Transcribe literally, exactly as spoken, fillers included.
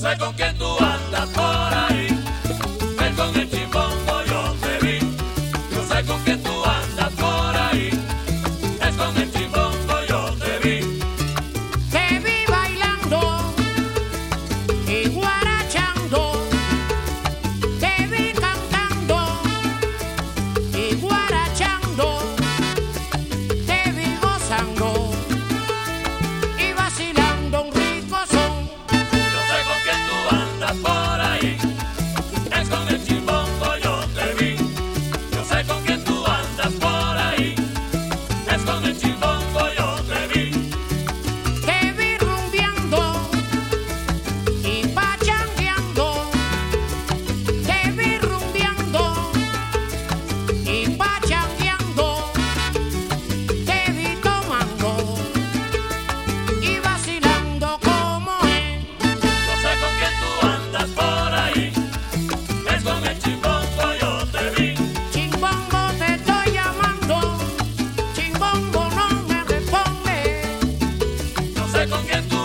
sé con quién tú andas por ahí. Es con el chimbombo yo te vi. Yo sé con quién tú andas por ahí. Es con el chimbombo yo te vi. Te vi bailando y guarachando. Te vi cantando y guarachando. Te vi gozando y vacilando un rico son. Yo sé con quién tú andas por ahí. Es con el chimbombo yo te vi. Yo sé con quién tú andas por ahí. Es con el chimbombo yo te vi. Te vi rumbeando y pachangueando. Te vi rumbeando y pachangueando. Te vi tomando y vacilando como es. Yo sé con quién tú andas por ahí. Es con el chimbombo yo te vi. Chimbombo te estoy llamando. Chimbombo no me responde. Yo sé con quién tú